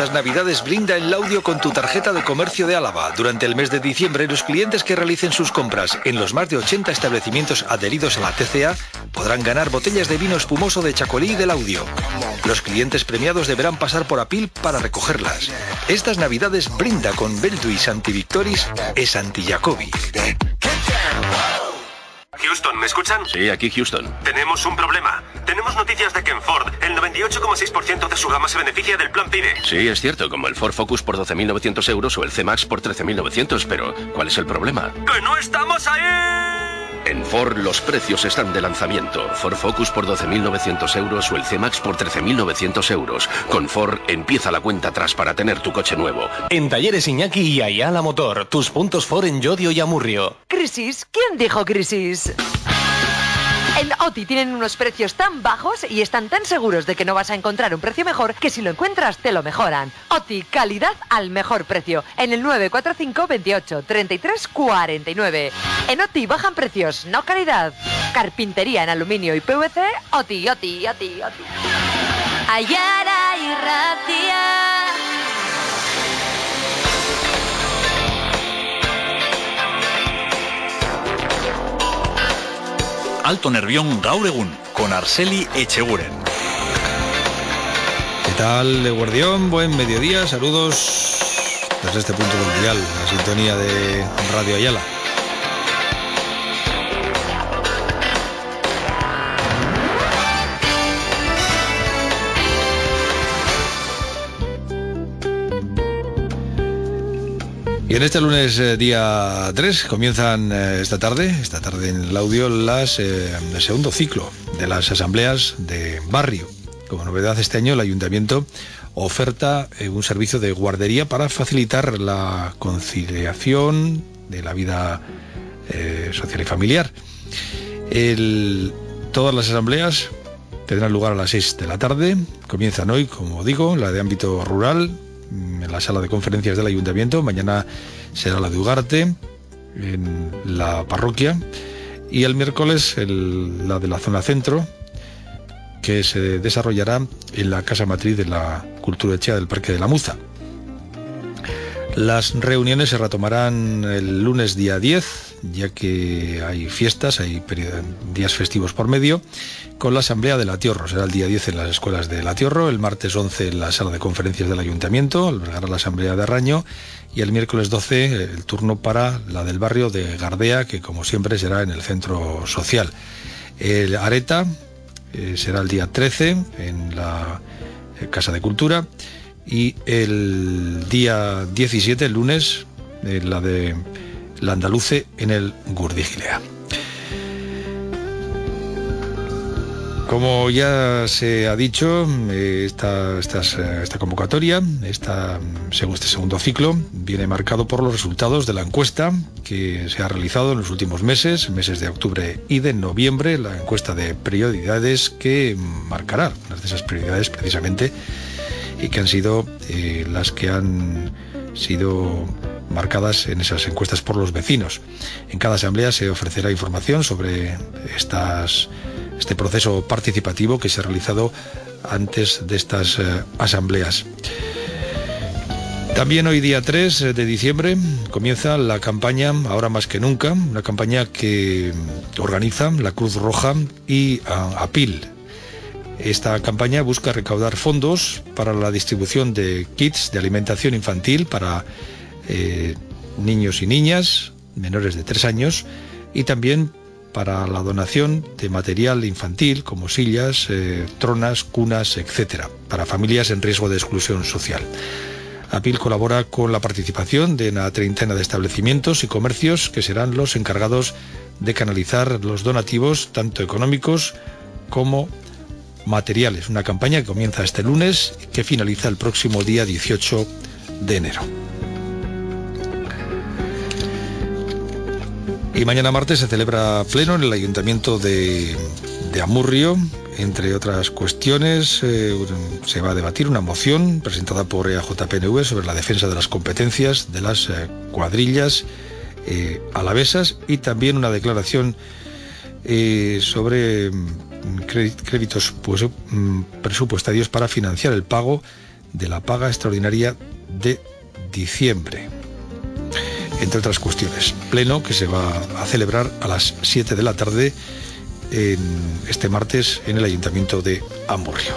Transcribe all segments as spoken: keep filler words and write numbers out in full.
Estas navidades brinda en Laudio con tu tarjeta de comercio de Álava. Durante el mes de diciembre, los clientes que realicen sus compras en los más de ochenta establecimientos adheridos a la T C A podrán ganar botellas de vino espumoso de Chacolí y de Laudio. Los clientes premiados deberán pasar por Apil para recogerlas. Estas navidades brinda con Beldu y Santi Victoris e Santi Jacobi. Houston, ¿me escuchan? Sí, aquí Houston. Tenemos un problema. Tenemos noticias de que en Ford el noventa y ocho coma seis por ciento de su gama se beneficia del plan PIDE. Sí, es cierto, como el Ford Focus por doce mil novecientos euros o el C-Max por trece mil novecientos, pero ¿cuál es el problema? ¡Que no estamos ahí! En Ford los precios están de lanzamiento. Ford Focus por doce mil novecientos euros o el C-Max por trece mil novecientos euros. Con Ford empieza la cuenta atrás para tener tu coche nuevo. En Talleres Iñaki y Ayala Motor, tus puntos Ford en Llodio y Amurrio. ¿Crisis? ¿Quién dijo crisis? En OTI tienen unos precios tan bajos y están tan seguros de que no vas a encontrar un precio mejor que si lo encuentras te lo mejoran. OTI, calidad al mejor precio. En el nueve cuatro cinco, veintiocho, treinta y tres, cuarenta y nueve. En OTI bajan precios, no calidad. Carpintería en aluminio y P V C, OTI, OTI, OTI, OTI. Ayala y Ratia. Alto Nervión gaur egun, con Arceli Echeguren. ¿Qué tal, Guardión? Buen mediodía, saludos desde este punto del dial, la sintonía de Radio Ayala. Y en este lunes eh, día tres comienzan eh, esta tarde, esta tarde en el Audio, las, eh, el segundo ciclo de las asambleas de barrio. Como novedad este año el Ayuntamiento oferta eh, un servicio de guardería para facilitar la conciliación de la vida eh, social y familiar. El, todas las asambleas tendrán lugar a las seis de la tarde, comienzan hoy, como digo, la de ámbito rural, en la sala de conferencias del Ayuntamiento, mañana será la de Ugarte, en la parroquia, y el miércoles el, la de la zona centro, que se desarrollará en la Casa Matriz de la Cultura Echea del Parque de la Muza. Las reuniones se retomarán el lunes día diez, ya que hay fiestas, hay días festivos por medio, con la Asamblea de Latiorro. Será el día diez en las escuelas de Latiorro, el martes once en la sala de conferencias del Ayuntamiento, albergará la Asamblea de Arraño, y el miércoles doce el turno para la del barrio de Gardea, que como siempre será en el centro social. El Areta eh, será el día trece en la eh, Casa de Cultura, y el día diecisiete, el lunes, eh, la de la Andaluce en el Gurdigilea. Como ya se ha dicho, esta, esta, esta convocatoria, esta, según este segundo ciclo, viene marcado por los resultados de la encuesta que se ha realizado en los últimos meses, meses de octubre y de noviembre, la encuesta de prioridades que marcará unas de esas prioridades precisamente, y que han sido eh, las que han sido marcadas en esas encuestas por los vecinos. En cada asamblea se ofrecerá información sobre estas, este proceso participativo que se ha realizado antes de estas eh, asambleas. También hoy día tres de diciembre comienza la campaña Ahora más que nunca, una campaña que organiza la Cruz Roja y uh, Apil. Esta campaña busca recaudar fondos para la distribución de kits de alimentación infantil para eh, niños y niñas menores de tres años, y también para la donación de material infantil como sillas, eh, tronas, cunas, etcétera, para familias en riesgo de exclusión social. Apil colabora con la participación de una treintena de establecimientos y comercios que serán los encargados de canalizar los donativos, tanto económicos como materiales. Una campaña que comienza este lunes y que finaliza el próximo día dieciocho de enero. Y mañana martes se celebra pleno en el Ayuntamiento de, de Amurrio. Entre otras cuestiones, eh, se va a debatir una moción presentada por E A J P N V sobre la defensa de las competencias de las eh, cuadrillas eh, alavesas, y también una declaración eh, sobre créditos pues, presupuestarios para financiar el pago de la paga extraordinaria de diciembre, entre otras cuestiones. Pleno que se va a celebrar a las siete de la tarde en este martes en el Ayuntamiento de Amurrio.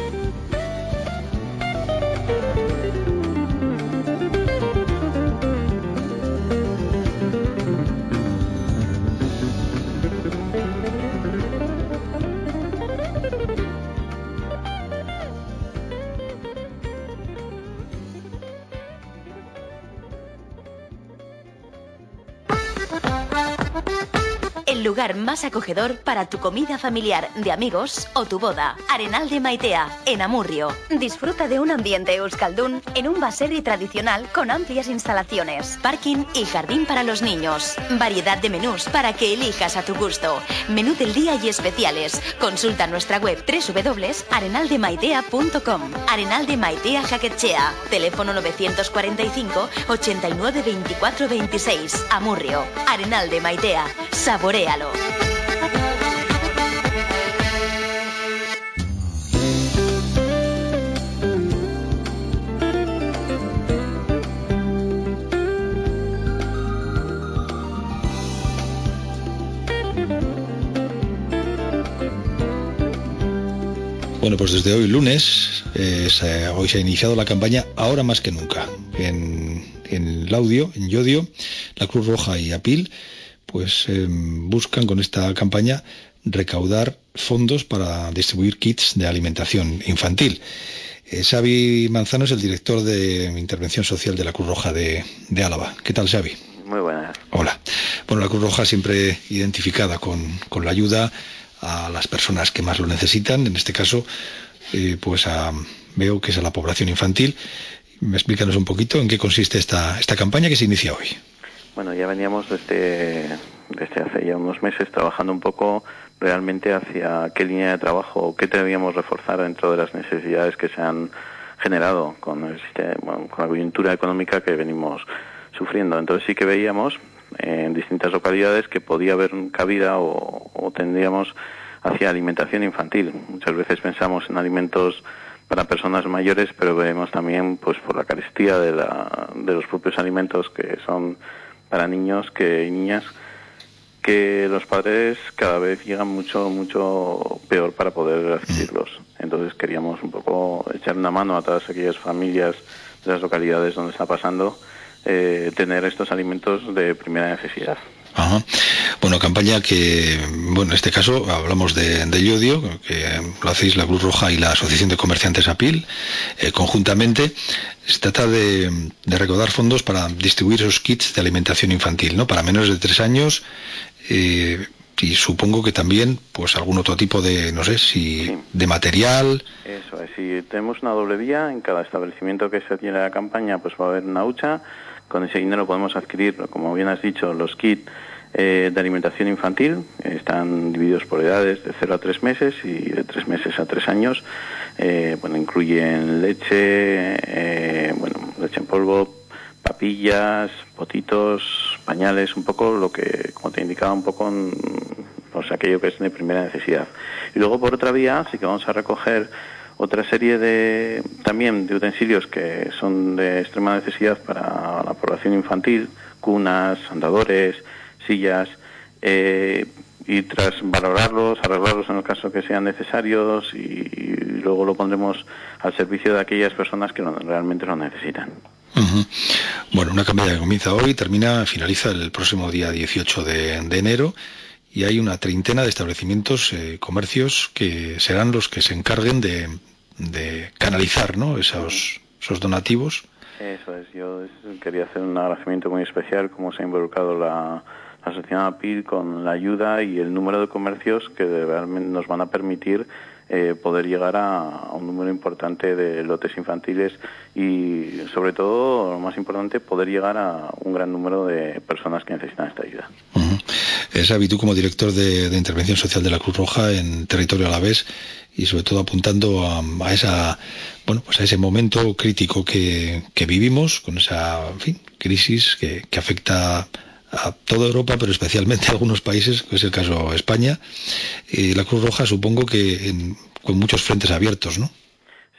El lugar más acogedor para tu comida familiar, de amigos o tu boda. Arenal de Maitea, en Amurrio. Disfruta de un ambiente euskaldún en un baserri tradicional con amplias instalaciones, parking y jardín para los niños. Variedad de menús para que elijas a tu gusto. Menú del día y especiales. Consulta nuestra web doble u doble u doble u punto arenal de maitea punto com. Arenal de Maitea Jaquetxea. Teléfono novecientos cuarenta y cinco, ochenta y nueve, veinticuatro, veintiséis. Amurrio. Arenal de Maitea. Saborea. Bueno, pues desde hoy lunes, eh, se, hoy se ha iniciado la campaña Ahora más que nunca. En, en Laudio, en Llodio, la Cruz Roja y Apil pues eh, buscan con esta campaña recaudar fondos para distribuir kits de alimentación infantil. Eh, Xavi Manzano es el director de Intervención Social de la Cruz Roja de, de Álava. ¿Qué tal, Xavi? Muy buenas. Hola. Bueno, la Cruz Roja siempre identificada con, con la ayuda a las personas que más lo necesitan. En este caso, eh, pues a, veo que es a la población infantil. Explícanos un poquito en qué consiste esta, esta campaña que se inicia hoy. Bueno, ya veníamos desde, desde hace ya unos meses trabajando un poco realmente hacia qué línea de trabajo, qué debíamos reforzar dentro de las necesidades que se han generado con, el sistema, bueno, con la coyuntura económica que venimos sufriendo. Entonces sí que veíamos en distintas localidades que podía haber cabida o, o tendríamos hacia alimentación infantil. Muchas veces pensamos en alimentos para personas mayores, pero vemos también pues por la carestía de, la, de los propios alimentos que son para niños que y niñas, que los padres cada vez llegan mucho mucho peor para poder adquirirlos. Entonces queríamos un poco echar una mano a todas aquellas familias de las localidades donde está pasando, eh, tener estos alimentos de primera necesidad. Ajá. Bueno, campaña que, bueno, en este caso hablamos de, de Llodio, que lo hacéis la Cruz Roja y la Asociación de Comerciantes Apil, eh, conjuntamente. Se trata de, de recaudar fondos para distribuir esos kits de alimentación infantil, ¿no? Para menores de tres años, eh, y supongo que también, pues algún otro tipo de, no sé, si sí. de material. Eso es, si tenemos una doble vía, en cada establecimiento que se tiene la campaña, pues va a haber una hucha. Con ese dinero podemos adquirir, como bien has dicho, los kits eh, de alimentación infantil. Están divididos por edades de cero a tres meses y de tres meses a tres años. Eh, bueno, incluyen leche, eh, bueno, leche en polvo, papillas, potitos, pañales, un poco lo que, como te indicaba, un poco en, pues aquello que es de primera necesidad. Y luego por otra vía sí que vamos a recoger otra serie de también de utensilios que son de extrema necesidad para la población infantil, cunas, andadores, sillas, eh, y tras valorarlos, arreglarlos en el caso que sean necesarios y, y luego lo pondremos al servicio de aquellas personas que lo, realmente lo necesitan. Uh-huh. Bueno, una campaña que comienza hoy, termina, finaliza el próximo día dieciocho de, de enero. Y hay una treintena de establecimientos, eh, comercios, que serán los que se encarguen de, de canalizar, ¿no?, esos, esos donativos. Eso es, yo quería hacer un agradecimiento muy especial, cómo se ha involucrado la, la Asociación Apil con la ayuda y el número de comercios que realmente nos van a permitir eh, poder llegar a, a un número importante de lotes infantiles y, sobre todo, lo más importante, poder llegar a un gran número de personas que necesitan esta ayuda. Uh-huh. Xavi, tú como director de, de Intervención Social de la Cruz Roja en territorio alavés y sobre todo apuntando a, a esa, bueno, pues a ese momento crítico que, que vivimos con esa, en fin, crisis que, que afecta a toda Europa, pero especialmente a algunos países, que es el caso de España. Eh, la Cruz Roja, supongo que en, con muchos frentes abiertos, ¿no? Sí,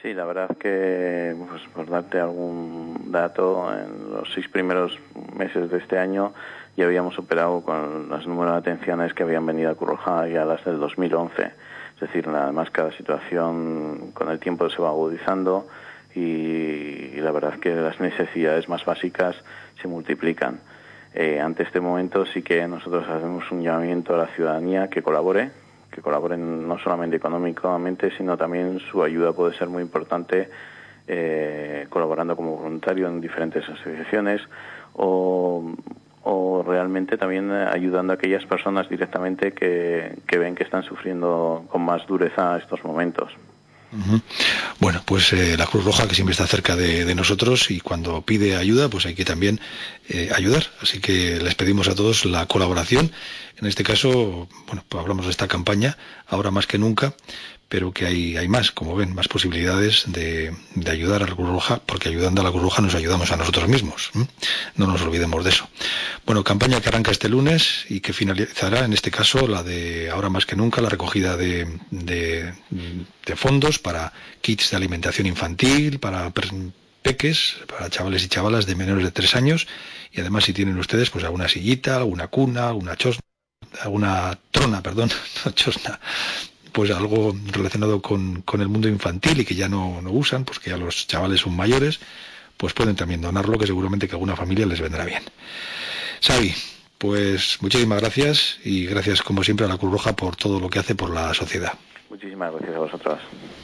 Sí, la verdad que, pues, por darte algún dato, en los seis primeros meses de este año ya habíamos superado con los números de atenciones que habían venido a Cruz Roja ya las del dos mil once. Es decir, además cada situación con el tiempo se va agudizando y, y la verdad que las necesidades más básicas se multiplican. Eh, ante este momento sí que nosotros hacemos un llamamiento a la ciudadanía que colabore, que colaboren no solamente económicamente, sino también su ayuda puede ser muy importante, eh, colaborando como voluntario en diferentes asociaciones o, o realmente también ayudando a aquellas personas directamente que, que ven que están sufriendo con más dureza estos momentos. Uh-huh. Bueno, pues eh, la Cruz Roja, que siempre está cerca de, de nosotros, y cuando pide ayuda pues hay que también eh, ayudar, así que les pedimos a todos la colaboración. En este caso, bueno, pues hablamos de esta campaña ahora más que nunca, pero que hay, hay más, como ven, más posibilidades de, de ayudar a la Cruz Roja, porque ayudando a la Cruz Roja nos ayudamos a nosotros mismos, ¿eh? No nos olvidemos de eso. Bueno, campaña que arranca este lunes y que finalizará, en este caso, la de ahora más que nunca, la recogida de, de, de fondos para kits de alimentación infantil, para peques, para chavales y chavalas de menores de tres años, y además si tienen ustedes pues alguna sillita, alguna cuna, alguna chosna, alguna trona, perdón, no chosna, pues algo relacionado con, con el mundo infantil y que ya no, no usan, pues que ya los chavales son mayores, pues pueden también donarlo, que seguramente que a alguna familia les vendrá bien. Xavi, pues muchísimas gracias, y gracias como siempre a la Cruz Roja por todo lo que hace por la sociedad. Muchísimas gracias a vosotros.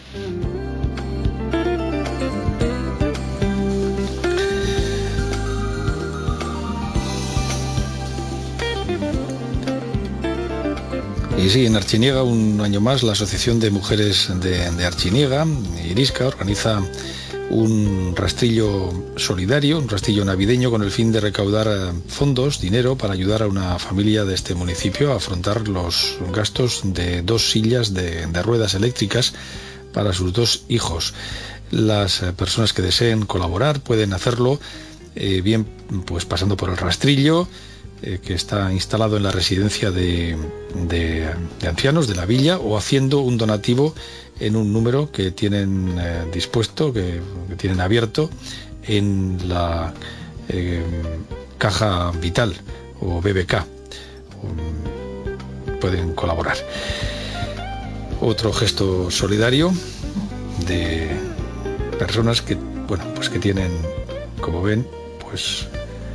Y sí, en Archiniega, un año más, la Asociación de Mujeres de, de Archiniega, Irisca, organiza un rastrillo solidario, un rastrillo navideño, con el fin de recaudar fondos, dinero, para ayudar a una familia de este municipio a afrontar los gastos de dos sillas de, de ruedas eléctricas para sus dos hijos. Las personas que deseen colaborar pueden hacerlo eh, bien pues pasando por el rastrillo, eh, que está instalado en la residencia de, de, de ancianos de la villa, o haciendo un donativo en un número que tienen eh, dispuesto, que, que tienen abierto en la eh, Caja Vital o B B K. Um, pueden colaborar. Otro gesto solidario de personas que, bueno, pues que tienen, como ven, pues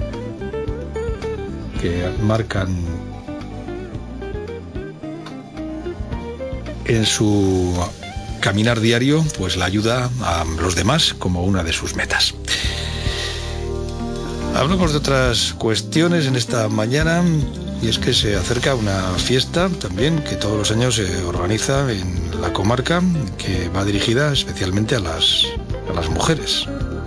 que marcan en su caminar diario pues la ayuda a los demás como una de sus metas. Hablamos de otras cuestiones en esta mañana, y es que se acerca una fiesta también que todos los años se organiza en la comarca, que va dirigida especialmente a las, a las mujeres.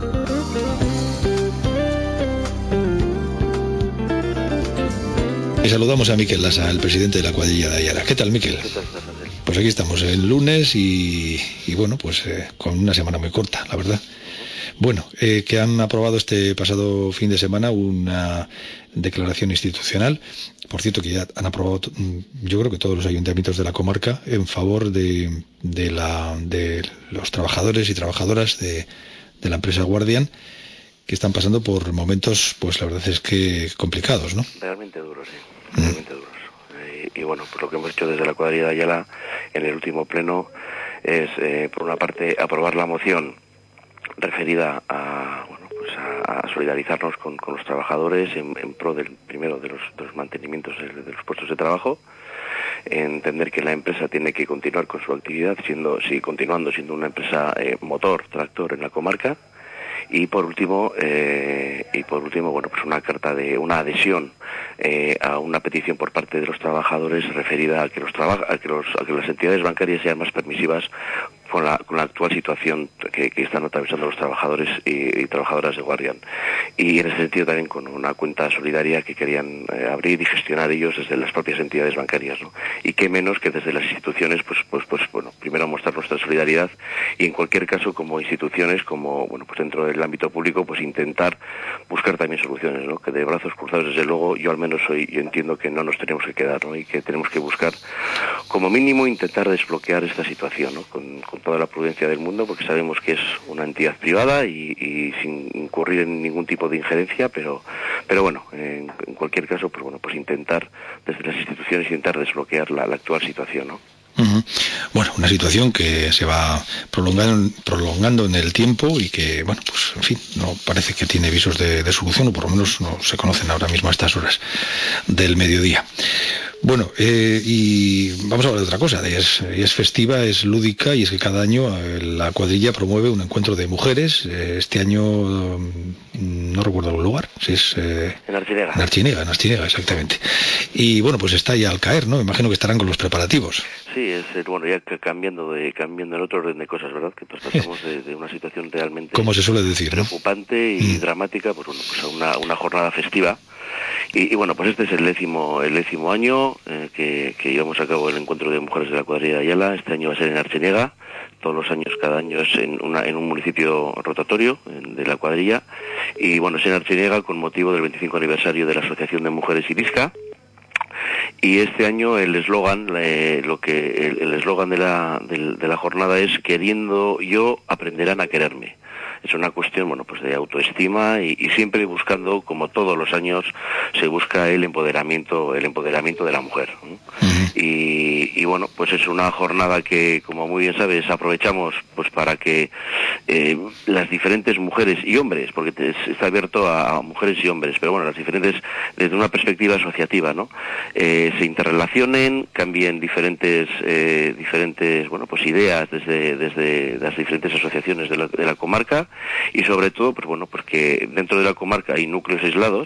Y saludamos a Miquel Lasa, el presidente de la cuadrilla de Ayala. ¿Qué tal, Miquel? ¿Qué tal, Pues aquí estamos el lunes y, y bueno, pues eh, con una semana muy corta, la verdad. Bueno, eh, que han aprobado este pasado fin de semana una declaración institucional. Por cierto, que ya han aprobado, yo creo que todos los ayuntamientos de la comarca, en favor de, de, la, de los trabajadores y trabajadoras de, de la empresa Guardian, que están pasando por momentos, pues la verdad es que complicados, ¿no? Realmente duros, sí. Realmente mm. duros. Eh, y bueno, pues lo que hemos hecho desde la cuadrilla de Ayala en el último pleno es, eh, por una parte, aprobar la moción referida a, bueno, pues a, a solidarizarnos con, con los trabajadores en, en pro del primero de los, de los mantenimientos de, de los puestos de trabajo, entender que la empresa tiene que continuar con su actividad, siendo, sí, continuando siendo una empresa eh, motor, tractor en la comarca. Y por último, eh, y por último, bueno, pues una carta de una adhesión eh, a una petición por parte de los trabajadores referida a que los traba- a que los a que las entidades bancarias sean más permisivas con la con la actual situación que, que están atravesando los trabajadores y, y trabajadoras de Guardian. Y en ese sentido también con una cuenta solidaria que querían eh, abrir y gestionar ellos desde las propias entidades bancarias, ¿no? Y qué menos que desde las instituciones, pues pues pues bueno, primero mostrar nuestra solidaridad y en cualquier caso como instituciones, como bueno, pues dentro del ámbito público, pues intentar buscar también soluciones, ¿no? Que de brazos cruzados, desde luego, yo al menos soy, yo entiendo que no nos tenemos que quedar, ¿no? Y que tenemos que buscar como mínimo intentar desbloquear esta situación, ¿no? Con, con toda la prudencia del mundo, porque sabemos que es una entidad privada y, y sin incurrir en ningún tipo de injerencia, pero pero bueno, en, en cualquier caso, pues bueno, pues intentar desde las instituciones intentar desbloquear la, la actual situación, ¿no? Uh-huh. Bueno, una situación que se va prolongando, prolongando en el tiempo y que, bueno, pues en fin, no parece que tiene visos de, de solución, o por lo menos no se conocen ahora mismo a estas horas del mediodía. Bueno, eh, y vamos a hablar de otra cosa, es, es festiva, es lúdica, y es que cada año eh, la cuadrilla promueve un encuentro de mujeres. Eh, este año eh, no recuerdo el lugar, si es... Eh, en Archinega. En Archinega, en Archinega, exactamente. Y bueno, pues está ya al caer, ¿no? Imagino que estarán con los preparativos. Sí, es bueno, ya cambiando de cambiando en otro orden de cosas, ¿verdad? Que pues pasamos de, de una situación realmente... Como se suele decir, preocupante, ¿no? y mm. dramática, pues bueno, pues a una, una jornada festiva. Y, y bueno, pues este es el décimo el décimo año eh, que, que llevamos a cabo el encuentro de mujeres de la cuadrilla de Ayala. Este año va a ser en Archinega. Todos los años, cada año es en, una, en un municipio rotatorio en, de la cuadrilla. Y bueno, es en Archinega con motivo del veinticinco aniversario de la Asociación de Mujeres Irisca. Y este año el eslogan, eh, lo que el eslogan de la de, de la jornada es: queriendo yo, aprenderán a quererme. Es una cuestión, bueno, pues de autoestima y, y siempre buscando, como todos los años, se busca el empoderamiento, el empoderamiento de la mujer, ¿no? Uh-huh. Y, y bueno, pues es una jornada que, como muy bien sabes, aprovechamos pues para que eh, las diferentes mujeres y hombres, porque te, está abierto a, a mujeres y hombres, pero bueno, las diferentes, desde una perspectiva asociativa, ¿no? Eh, se interrelacionen, cambien diferentes, eh, diferentes, bueno, pues ideas desde, desde las diferentes asociaciones de la, de la comarca. Y sobre todo, pues bueno, pues que dentro de la comarca hay núcleos aislados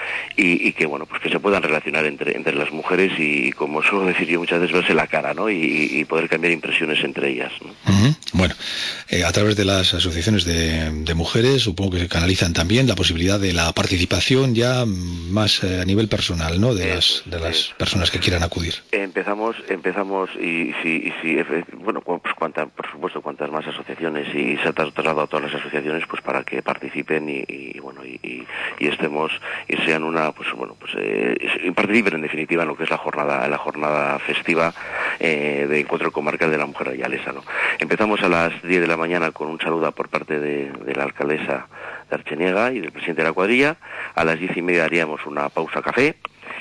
y, y que bueno, pues que se puedan relacionar entre entre las mujeres y, como suelo decir yo muchas veces, verse la cara, ¿no? Y, y poder cambiar impresiones entre ellas, ¿no? Uh-huh. Bueno, eh, a través de las asociaciones de, de mujeres, supongo que se canalizan también la posibilidad de la participación ya más eh, a nivel personal, ¿no? De eh, las de las eh, personas que quieran acudir. Empezamos, empezamos y si, y si bueno, pues cuanta, por supuesto, cuantas más asociaciones, y se ha trasladado a todas las asociaciones, pues para que participen y, y bueno y, y, y estemos y sean una pues bueno pues eh, y participen en definitiva en lo que es la jornada la jornada festiva eh, de encuentro comarcal de la mujer ayalesa, ¿no? Empezamos a las diez de la mañana con un saludo por parte de, de la alcaldesa de Archinega y del presidente de la cuadrilla. A las diez y media haríamos una pausa café.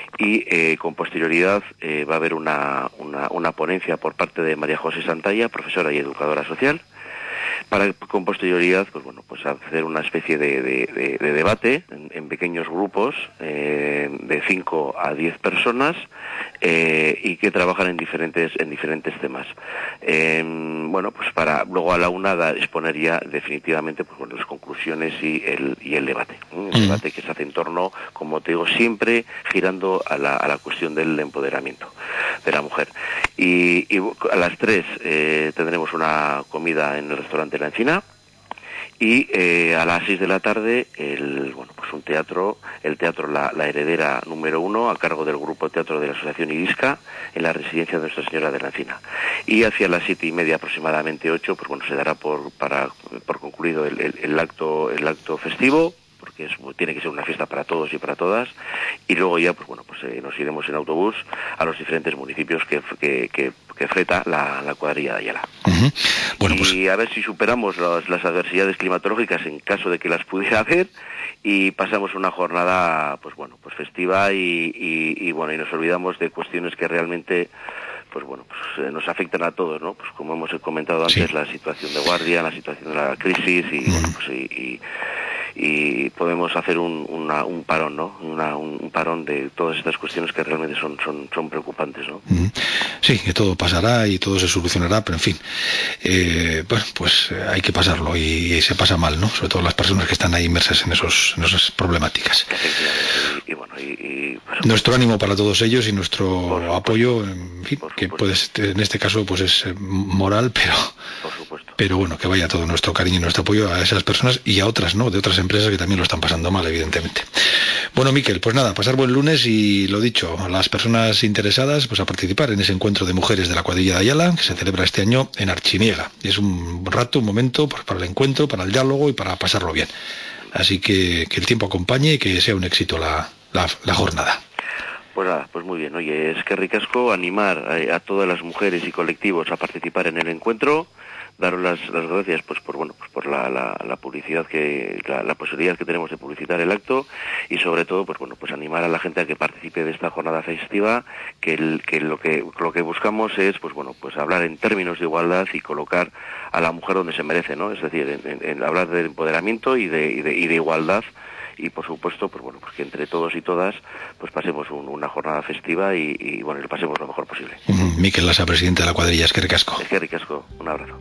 Y eh, con posterioridad eh, va a haber una, una, una ponencia por parte de María José Santalla, profesora y educadora social, para con posterioridad pues bueno pues hacer una especie de, de, de, de debate en, en pequeños grupos eh, de cinco a diez personas eh, y que trabajan en diferentes en diferentes temas. Eh, bueno pues para luego a la una da, exponer ya definitivamente pues bueno las conclusiones y el y el debate ¿eh? el mm. debate que se hace en torno, como te digo, siempre girando a la, a la cuestión del empoderamiento de la mujer. Y, y a las tres eh, tendremos una comida en el restaurante La Encina. Y eh, a las seis de la tarde, el, bueno, pues un teatro, el teatro La, la Heredera número uno, a cargo del grupo teatro de la Asociación Irisca, en la residencia de Nuestra Señora de la Encina. Y hacia las siete y media, aproximadamente ocho, pues bueno, se dará por para por concluido el, el, el acto el acto festivo, porque es, tiene que ser una fiesta para todos y para todas, y luego ya pues bueno pues eh, nos iremos en autobús a los diferentes municipios que que, que, que freta la, la cuadrilla de Ayala. Uh-huh. Bueno, y pues... a ver si superamos los, las adversidades climatológicas en caso de que las pudiera haber, y pasamos una jornada pues bueno pues festiva y, y, y bueno y nos olvidamos de cuestiones que realmente pues bueno, pues eh, nos afectan a todos, ¿no? Pues como hemos comentado antes, sí. La situación de guardia, la situación de la crisis y uh-huh. bueno, pues y, y y podemos hacer un, una, un parón, ¿no? Una, un parón de todas estas cuestiones que realmente son son, son preocupantes, ¿no? Sí, que todo pasará y todo se solucionará, pero en fin, eh, bueno, pues hay que pasarlo y, y se pasa mal, ¿no? Sobre todo las personas que están ahí inmersas en esos en esas problemáticas. Y, y bueno, y, y pues, nuestro ánimo para todos ellos y nuestro apoyo, en fin, que puede, en este caso pues es moral, pero por supuesto. Pero bueno, que vaya todo nuestro cariño y nuestro apoyo a esas personas y a otras, ¿no? De otras empresas que también lo están pasando mal, evidentemente. Bueno, Miquel, pues nada, pasar buen lunes y lo dicho, a las personas interesadas pues a participar en ese encuentro de mujeres de la cuadrilla de Ayala, que se celebra este año en Archinega. Es un rato, un momento pues, para el encuentro, para el diálogo y para pasarlo bien. Así que que el tiempo acompañe y que sea un éxito la, la, la jornada. Pues nada, pues muy bien. Oye, es que ricasco animar a, a todas las mujeres y colectivos a participar en el encuentro, daros las, las gracias pues por bueno pues por la, la, la publicidad que la, la posibilidad que tenemos de publicitar el acto y sobre todo pues bueno pues animar a la gente a que participe de esta jornada festiva, que el, que lo que lo que buscamos es pues bueno pues hablar en términos de igualdad y colocar a la mujer donde se merece, ¿no? Es decir, en, en, en hablar de empoderamiento y de, y de y de igualdad. Y por supuesto, pues bueno, pues que entre todos y todas, pues pasemos un, una jornada festiva y, y bueno, y lo pasemos lo mejor posible. Mm, Miquel Lasa, presidente de la cuadrilla, es que ricasco. Es que ricasco, un abrazo.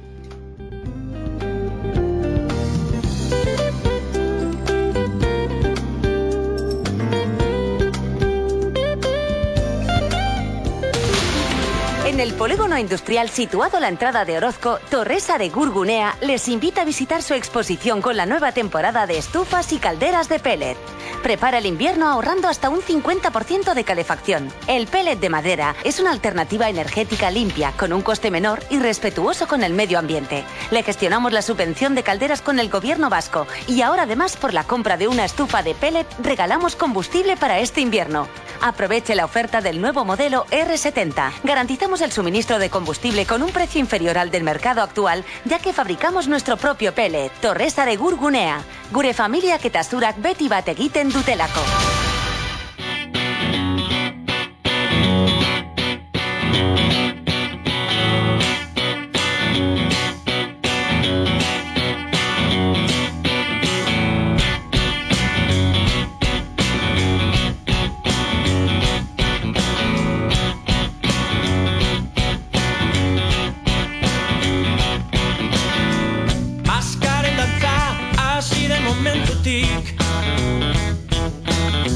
En el polígono industrial situado a la entrada de Orozco, Torresa de Gurgunea les invita a visitar su exposición con la nueva temporada de estufas y calderas de pellet. Prepara el invierno ahorrando hasta un cincuenta por ciento de calefacción. El pellet de madera es una alternativa energética limpia, con un coste menor y respetuoso con el medio ambiente. Le gestionamos la subvención de calderas con el gobierno vasco y ahora además por la compra de una estufa de pellet regalamos combustible para este invierno. Aproveche la oferta del nuevo modelo erre setenta. Garantizamos el suministro de combustible con un precio inferior al del mercado actual, ya que fabricamos nuestro propio pellet. Torresa de Gurgunea. Gure familia ketasurak beti bat egiten dutelako. Azkaren dantza hasi den momentutik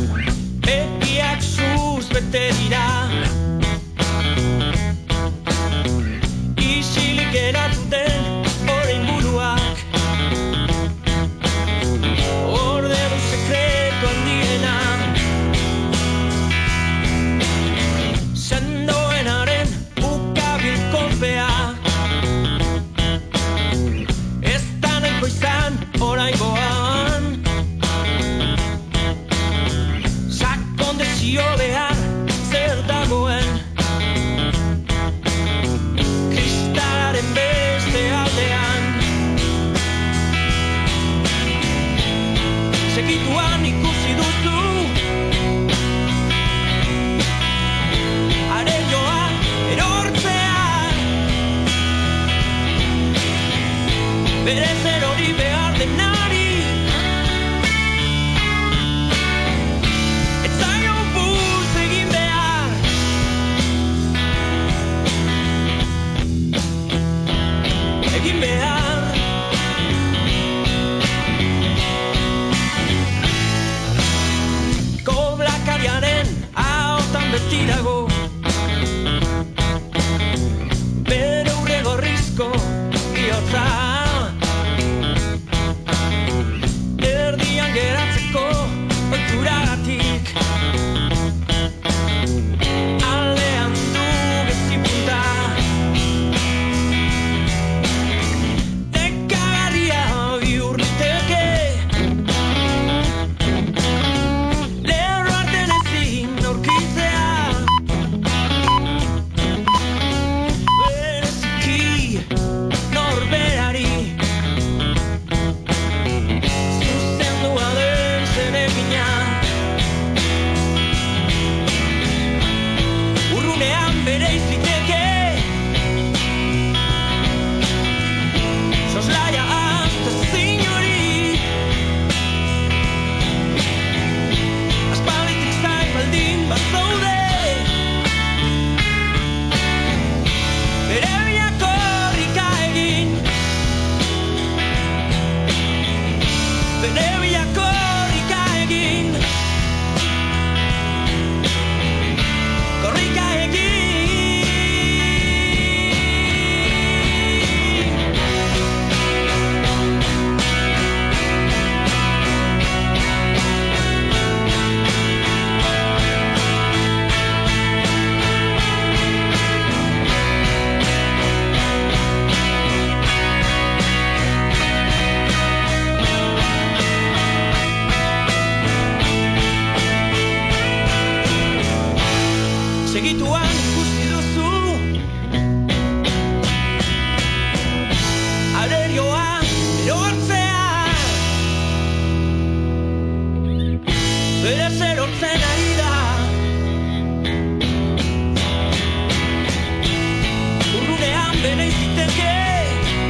che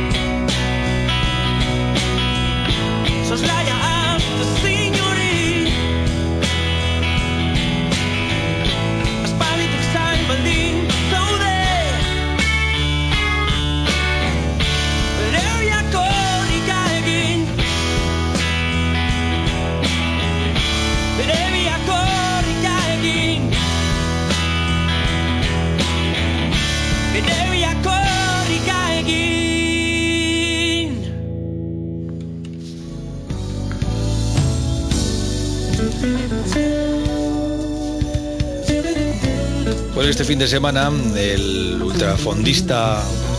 soslayar the signory. Spalito zijn Berlin, zo de. Pero ya corri caegin. Pero ya corri caegin. Pero ya corri caegin. Pues este fin de semana el ultrafondista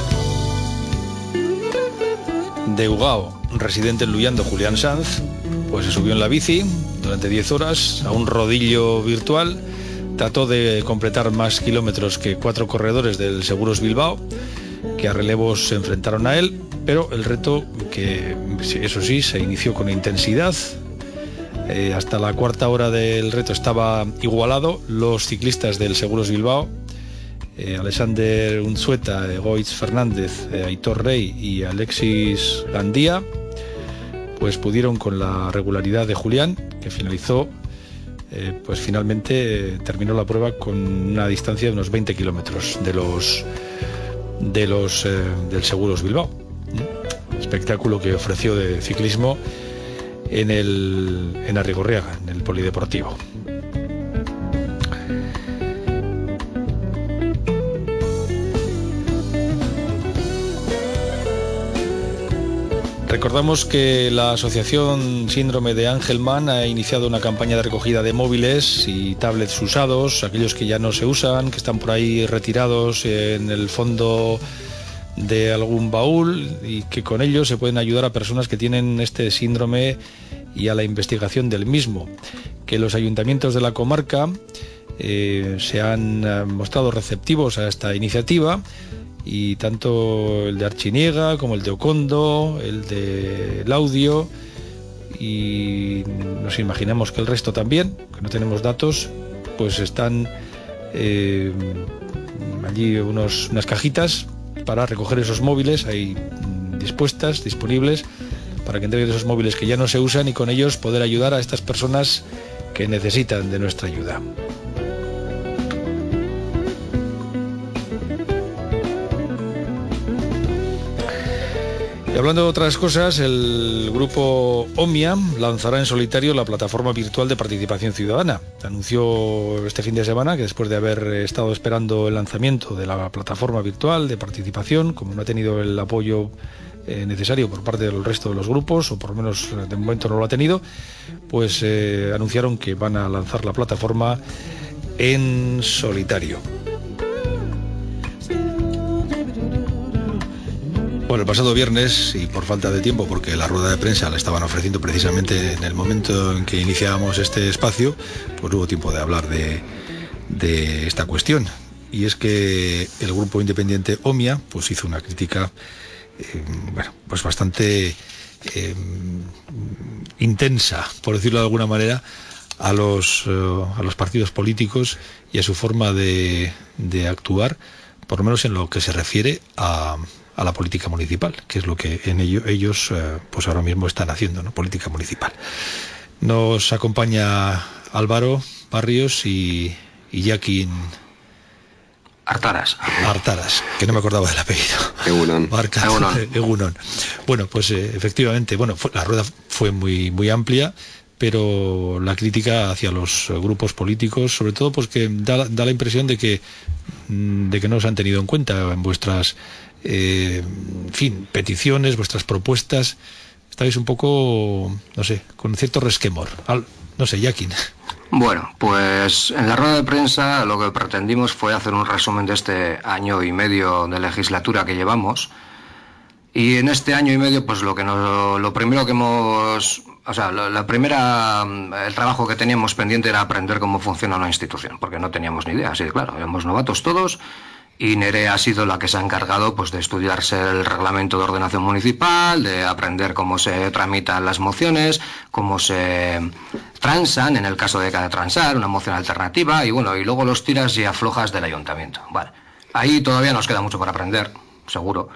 de Ugao, residente en Luyando, Julián Sanz, pues se subió en la bici durante diez horas a un rodillo virtual. Trató de completar más kilómetros que cuatro corredores del Seguros Bilbao, que a relevos se enfrentaron a él, pero el reto, que eso sí, se inició con intensidad. Eh, hasta la cuarta hora del reto estaba igualado. Los ciclistas del Seguros Bilbao, eh, Alexander Unzueta, Egoitz Fernández, eh, Aitor Rey y Alexis Gandía, pues pudieron con la regularidad de Julián, que finalizó, eh, pues finalmente eh, terminó la prueba con una distancia de unos veinte kilómetros de los, de los eh, del Seguros Bilbao. ¿Mm? Espectáculo que ofreció de ciclismo en el en Arrigorriaga, en el polideportivo. Recordamos que la asociación Síndrome de Angelman ha iniciado una campaña de recogida de móviles y tablets usados, aquellos que ya no se usan, que están por ahí retirados en el fondo de algún baúl, y que con ellos se pueden ayudar a personas que tienen este síndrome y a la investigación del mismo. Que los ayuntamientos de la comarca eh, se han eh, mostrado receptivos a esta iniciativa, y tanto el de Archiniega como el de Ocondo, el de Laudio, y nos imaginamos que el resto también, que no tenemos datos, pues están eh, allí unos, unas cajitas para recoger esos móviles ahí dispuestas, disponibles, para que entreguen esos móviles que ya no se usan y con ellos poder ayudar a estas personas que necesitan de nuestra ayuda. Y hablando de otras cosas, el grupo OMIA lanzará en solitario la plataforma virtual de participación ciudadana. Anunció este fin de semana que después de haber estado esperando el lanzamiento de la plataforma virtual de participación, como no ha tenido el apoyo eh, necesario por parte del resto de los grupos, o por lo menos de momento no lo ha tenido, pues eh, anunciaron que van a lanzar la plataforma en solitario. Bueno, el pasado viernes, y por falta de tiempo, porque la rueda de prensa la estaban ofreciendo precisamente en el momento en que iniciábamos este espacio, pues no hubo tiempo de hablar de, de esta cuestión. Y es que el grupo independiente OMIA pues hizo una crítica eh, bueno, pues bastante eh, intensa, por decirlo de alguna manera, a los, uh, a los partidos políticos y a su forma de, de actuar, por lo menos en lo que se refiere a... a la política municipal, que es lo que en ello, ellos eh, pues ahora mismo están haciendo, ¿no? Política municipal. Nos acompaña Álvaro Barrios y, y Jakin Artaras. Artaras, que no me acordaba del apellido. Egunon. Barca, Egunon. Egunon. Bueno, pues eh, efectivamente, bueno, fue, la rueda fue muy, muy amplia, pero la crítica hacia los grupos políticos, sobre todo, pues que da, da la impresión de que, de que no se han tenido en cuenta en vuestras Eh, en fin, peticiones, vuestras propuestas. Estáis un poco, no sé, con cierto resquemor. Al, no sé, Jakin. Bueno, pues en la rueda de prensa lo que pretendimos fue hacer un resumen de este año y medio de legislatura que llevamos. Y en este año y medio, pues lo que nos, lo primero que hemos, o sea, la, la primera, el trabajo que teníamos pendiente era aprender cómo funciona una institución, porque no teníamos ni idea, así de claro, éramos novatos todos. Y Nerea ha sido la que se ha encargado pues de estudiarse el reglamento de ordenación municipal, de aprender cómo se tramitan las mociones, cómo se transan, en el caso de cada transar, una moción alternativa, y bueno, y luego los tiras y aflojas del ayuntamiento. Vale, ahí todavía nos queda mucho por aprender, seguro,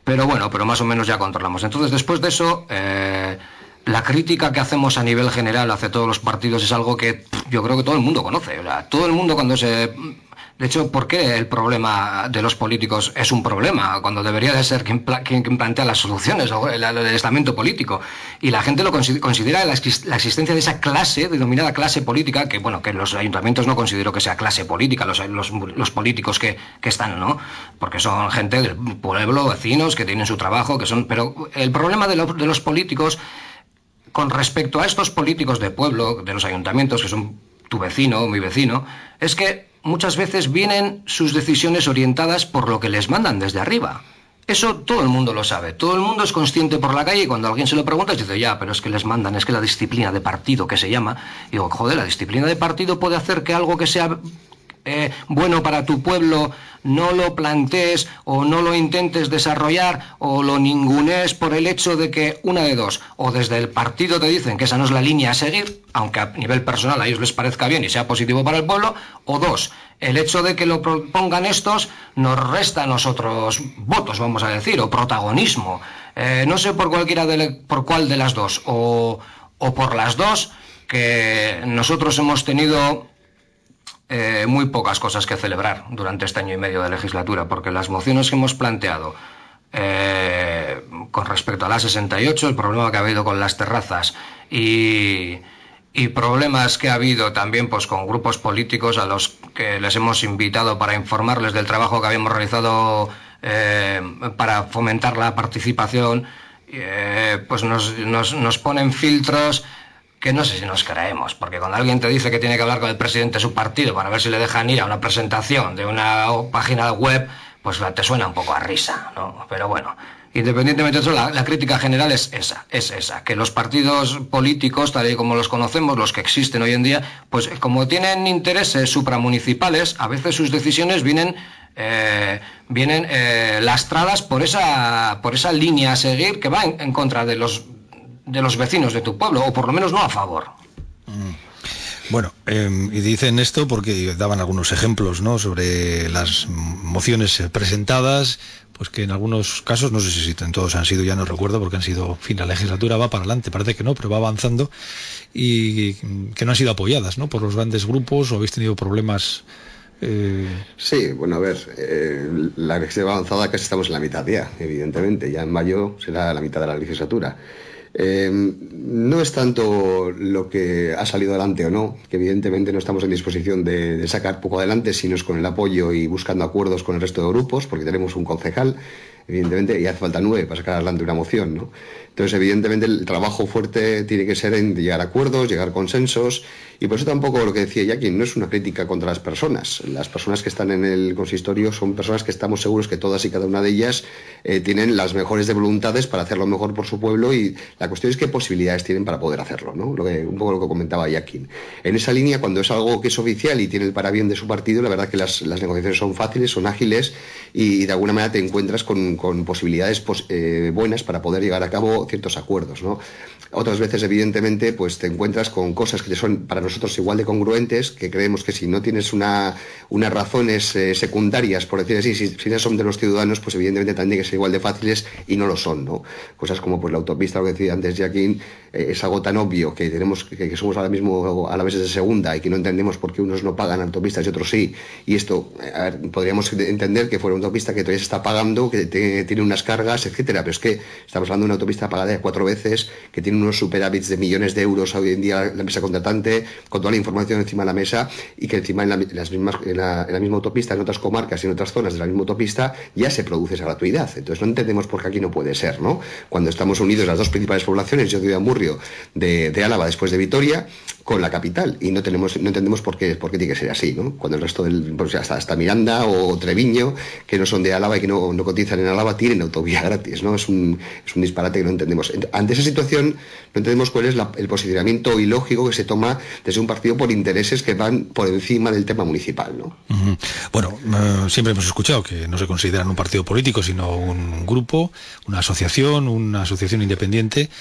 pero bueno, pero más o menos ya controlamos. Entonces, después de eso, eh, la crítica que hacemos a nivel general hacia todos los partidos es algo que yo creo que todo el mundo conoce. O sea, todo el mundo cuando se... De hecho, ¿por qué el problema de los políticos es un problema? Cuando debería de ser quien, pla quien, quien plantea las soluciones, o el, el estamento político. Y la gente lo consider considera la, la existencia de esa clase, denominada clase política, que bueno, que los ayuntamientos no considero que sea clase política, los, los, los políticos que, que están, ¿no? Porque son gente del pueblo, vecinos, que tienen su trabajo, que son... Pero el problema de, lo, de los políticos, con respecto a estos políticos de pueblo, de los ayuntamientos, que son tu vecino, mi vecino, es que muchas veces vienen sus decisiones orientadas por lo que les mandan desde arriba. Eso todo el mundo lo sabe. Todo el mundo es consciente por la calle y cuando alguien se lo pregunta dice, ya, pero es que les mandan, es que la disciplina de partido que se llama. Y digo, joder, la disciplina de partido puede hacer que algo que sea eh, bueno para tu pueblo no lo plantees o no lo intentes desarrollar o lo ningunees por el hecho de que una de dos, o desde el partido te dicen que esa no es la línea a seguir, aunque a nivel personal a ellos les parezca bien y sea positivo para el pueblo, o dos, el hecho de que lo propongan estos nos resta a nosotros votos, vamos a decir, o protagonismo. Eh, no sé por cualquiera de, por cuál de las dos, o, o por las dos, que nosotros hemos tenido eh, muy pocas cosas que celebrar durante este año y medio de legislatura, porque las mociones que hemos planteado eh, con respecto a la sesenta y ocho, el problema que ha habido con las terrazas y... y problemas que ha habido también pues con grupos políticos a los que les hemos invitado para informarles del trabajo que habíamos realizado eh, para fomentar la participación, eh, pues nos, nos, nos ponen filtros que no sé si nos creemos, porque cuando alguien te dice que tiene que hablar con el presidente de su partido para ver si le dejan ir a una presentación de una página web, pues te suena un poco a risa, ¿no? Pero bueno, independientemente de eso, la, la crítica general es esa, es esa, que los partidos políticos, tal y como los conocemos, los que existen hoy en día, pues como tienen intereses supramunicipales, a veces sus decisiones vienen eh, vienen eh, lastradas por esa por esa línea a seguir que va en, en contra de los de los vecinos de tu pueblo, o por lo menos no a favor. Mm. Bueno, eh, y dicen esto porque daban algunos ejemplos, ¿no?, sobre las mociones presentadas, pues que en algunos casos, no sé si en todos han sido, ya no recuerdo, porque han sido, en fin, la legislatura va para adelante, parece que no, pero va avanzando, y que no han sido apoyadas, ¿no?, por los grandes grupos, o habéis tenido problemas. Eh... Sí, bueno, a ver, eh, la que se va avanzada casi estamos en la mitad ya, evidentemente, ya en mayo será la mitad de la legislatura. Eh, no es tanto lo que ha salido adelante o no, que evidentemente no estamos en disposición de, de sacar poco adelante, sino es con el apoyo y buscando acuerdos con el resto de grupos, porque tenemos un concejal, evidentemente, y hace falta nueve para sacar adelante una moción, ¿no? Entonces, evidentemente, el trabajo fuerte tiene que ser en llegar a acuerdos, llegar a consensos, y por eso tampoco lo que decía Jackie, no es una crítica contra las personas. Las personas que están en el consistorio son personas que estamos seguros que todas y cada una de ellas eh, tienen las mejores de voluntades para hacer lo mejor por su pueblo, y la cuestión es qué posibilidades tienen para poder hacerlo, ¿no? Lo que, un poco lo que comentaba Jackie. En esa línea, cuando es algo que es oficial y tiene el parabién de su partido, la verdad que las, las negociaciones son fáciles, son ágiles, y, y de alguna manera te encuentras con, con posibilidades pos, eh, buenas para poder llegar a cabo ciertos acuerdos, ¿no? Otras veces, evidentemente, pues te encuentras con cosas que son para nosotros igual de congruentes, que creemos que si no tienes una, unas razones eh, secundarias, por decir así, si, si no son de los ciudadanos, pues evidentemente también tienen que ser igual de fáciles, y no lo son, ¿no? Cosas como pues la autopista, lo que decía antes Jackie, eh, es algo tan obvio que tenemos que, que somos ahora mismo a la vez de segunda y que no entendemos por qué unos no pagan autopistas y otros sí, y esto, a ver, podríamos entender que fuera una autopista que todavía se está pagando, que te, tiene unas cargas, etcétera, pero es que estamos hablando de una autopista pagada de cuatro veces, que tiene unos superávits de millones de euros hoy en día la empresa contratante, con toda la información encima de la mesa, y que encima en la, en las mismas, en la, en la misma autopista, en otras comarcas y en otras zonas de la misma autopista, ya se produce esa gratuidad. Entonces no entendemos por qué aquí no puede ser, ¿no? Cuando estamos unidos las dos principales poblaciones, yo soy de Amurrio, de, de Álava, después de Vitoria, con la capital, y no tenemos no entendemos por qué por qué tiene que ser así, ¿no? Cuando el resto del, pues hasta, hasta Miranda o Treviño, que no son de Álava y que no, no cotizan en Álava, tienen autovía gratis, ¿no? Es un, es un disparate que no entendemos. Ante esa situación no entendemos cuál es la, el posicionamiento ilógico que se toma desde un partido por intereses que van por encima del tema municipal, ¿no? Uh-huh. Bueno, uh, siempre hemos escuchado que no se consideran un partido político, sino un grupo, una asociación, una asociación independiente.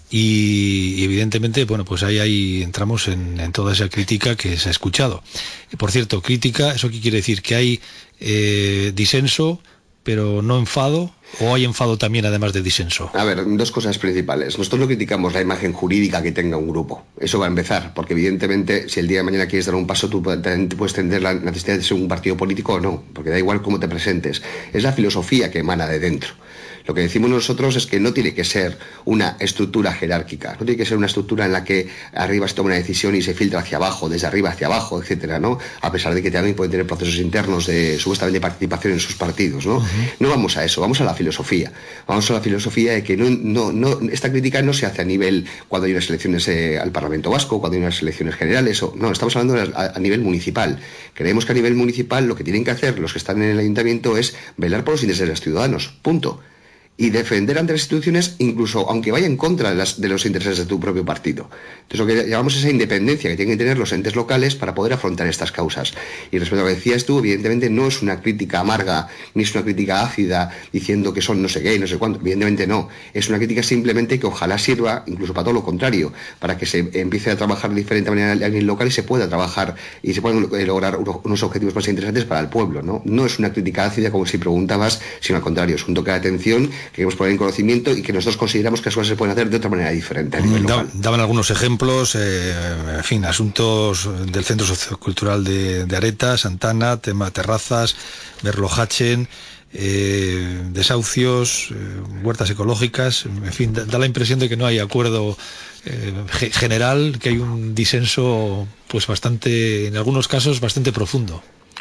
Y, y evidentemente, bueno, pues ahí, ahí entramos en, en toda esa crítica que se ha escuchado. Y por cierto, crítica, ¿eso qué quiere decir? Que hay eh, disenso, pero no enfado. ¿O hay enfado también, además de disenso? A ver, dos cosas principales. Nosotros no criticamos la imagen jurídica que tenga un grupo. Eso va a empezar, porque evidentemente si el día de mañana quieres dar un paso, tú puedes tener la necesidad de ser un partido político o no, porque da igual cómo te presentes. Es la filosofía que emana de dentro. Lo que decimos nosotros es que no tiene que ser una estructura jerárquica, no tiene que ser una estructura en la que arriba se toma una decisión y se filtra hacia abajo, desde arriba hacia abajo, etcétera, ¿no? A pesar de que también pueden tener procesos internos de supuestamente participación en sus partidos, ¿no? Uh-huh. No vamos a eso, vamos a la filosofía. Vamos a la filosofía de que no, no, no, esta crítica no se hace a nivel cuando hay unas elecciones eh, al Parlamento Vasco, cuando hay unas elecciones generales, o no, estamos hablando a, a nivel municipal. Creemos que a nivel municipal lo que tienen que hacer los que están en el ayuntamiento es velar por los intereses de los ciudadanos, punto. Y defender ante las instituciones, incluso aunque vaya en contra de, las, de los intereses de tu propio partido. Entonces lo que llamamos esa independencia que tienen que tener los entes locales para poder afrontar estas causas. Y respecto a lo que decías tú, evidentemente no es una crítica amarga, ni es una crítica ácida, diciendo que son no sé qué y no sé cuánto. Evidentemente no. Es una crítica simplemente que ojalá sirva, incluso para todo lo contrario, para que se empiece a trabajar de diferente manera a nivel local y se pueda trabajar y se puedan lograr unos objetivos más interesantes para el pueblo, ¿no? No es una crítica ácida como si preguntabas, sino al contrario, es un toque de atención que queremos poner en conocimiento y que nosotros consideramos que las cosas se pueden hacer de otra manera diferente a nivel local. Daban algunos ejemplos, eh, en fin, asuntos del Centro Sociocultural de, de Areta, Santana, tema terrazas, Berlojachen, eh, desahucios, eh, huertas ecológicas, en fin, da, da la impresión de que no hay acuerdo eh, general, que hay un disenso, pues bastante, en algunos casos, bastante profundo.